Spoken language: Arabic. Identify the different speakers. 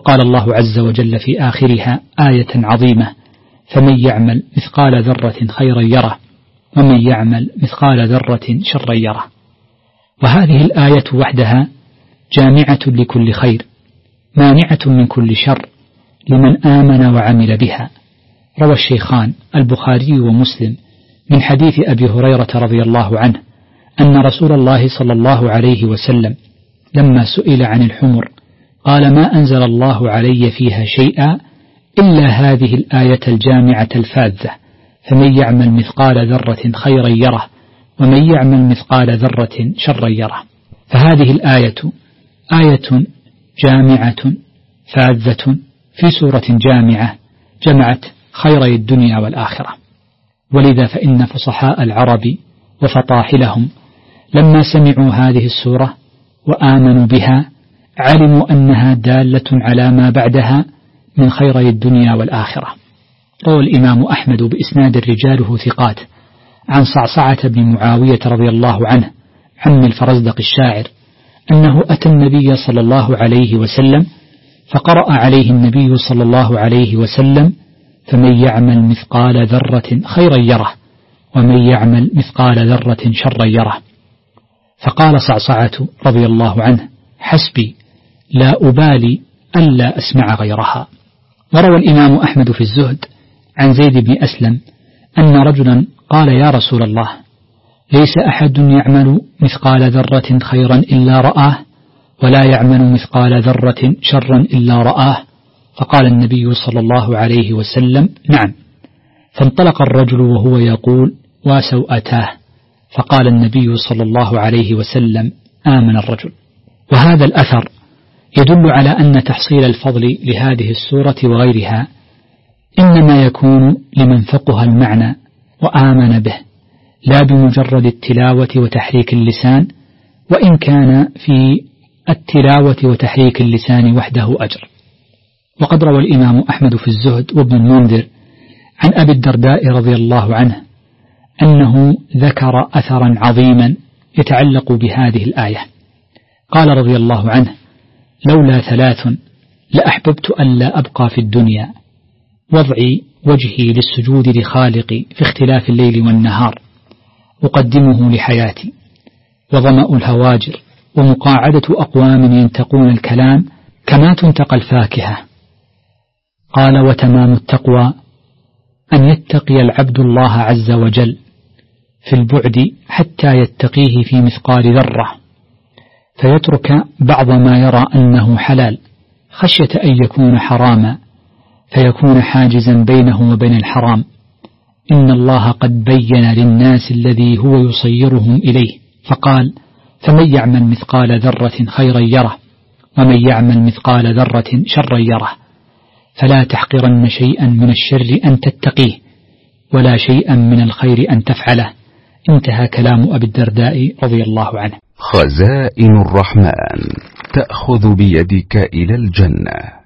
Speaker 1: وقال الله عز وجل في آخرها آية عظيمة: فمن يعمل مثقال ذرة خيرا يره ومن يعمل مثقال ذرة شرا يره. وهذه الآية وحدها جامعة لكل خير مانعة من كل شر لمن آمن وعمل بها. روى الشيخان البخاري ومسلم من حديث أبي هريرة رضي الله عنه أن رسول الله صلى الله عليه وسلم لما سئل عن الحمر قال: ما أنزل الله علي فيها شيئا إلا هذه الآية الجامعة الفاذة: فمن يعمل مثقال ذرة خيرا يره ومن يعمل مثقال ذرة شرا يره. فهذه الآية آية جامعة فاذة في سورة جامعة جمعت خيري الدنيا والآخرة. ولذا فإن فصحاء العرب وفطاحلهم لما سمعوا هذه السورة وآمنوا بها علموا أنها دالة على ما بعدها من خيري الدنيا والآخرة. روى الإمام أحمد بإسناد رجاله ثقات عن صعصعة بن معاوية رضي الله عنه عم الفرزدق الشاعر أنه أتى النبي صلى الله عليه وسلم فقرأ عليه النبي صلى الله عليه وسلم: فمن يعمل مثقال ذرة خيرا يره ومن يعمل مثقال ذرة شرا يره. فقال صعصعة رضي الله عنه: حسبي، لا أبالي ألا أسمع غيرها. وروى الإمام أحمد في الزهد عن زيد بن أسلم أن رجلا قال: يا رسول الله، ليس أحد يعمل مثقال ذرة خيرا إلا رآه ولا يعمل مثقال ذرة شرا إلا رآه. فقال النبي صلى الله عليه وسلم: نعم. فانطلق الرجل وهو يقول: وسوءتاه. فقال النبي صلى الله عليه وسلم: آمن الرجل. وهذا الأثر يدل على أن تحصيل الفضل لهذه السورة وغيرها إنما يكون لمن فقه المعنى وآمن به، لا بمجرد التلاوة وتحريك اللسان، وإن كان في التلاوة وتحريك اللسان وحده أجر. وقد روى الإمام أحمد في الزهد وابن المنذر عن أبي الدرداء رضي الله عنه أنه ذكر أثرا عظيما يتعلق بهذه الآية. قال رضي الله عنه: لولا ثلاث لأحببت ألا أبقى في الدنيا: وضعي وجهي للسجود لخالقي في اختلاف الليل والنهار، أقدمه لحياتي، وظمأ الهواجر، ومقاعدة أقوام ينتقون الكلام كما تنتقى الفاكهة. قال: وتمام التقوى أن يتقي العبد الله عز وجل في البعد حتى يتقيه في مثقال ذرة، فيترك بعض ما يرى أنه حلال خشية أن يكون حراما فيكون حاجزا بينه وبين الحرام. إن الله قد بين للناس الذي هو يصيرهم إليه، فقال: فمن يعمل مثقال ذرة خيرا يره ومن يعمل مثقال ذرة شرا يره، فلا تحقرن شيئا من الشر أن تتقيه ولا شيئا من الخير أن تفعله. انتهى كلام أبي الدرداء رضي الله عنه.
Speaker 2: خزائن الرحمن تأخذ بيدك إلى الجنة.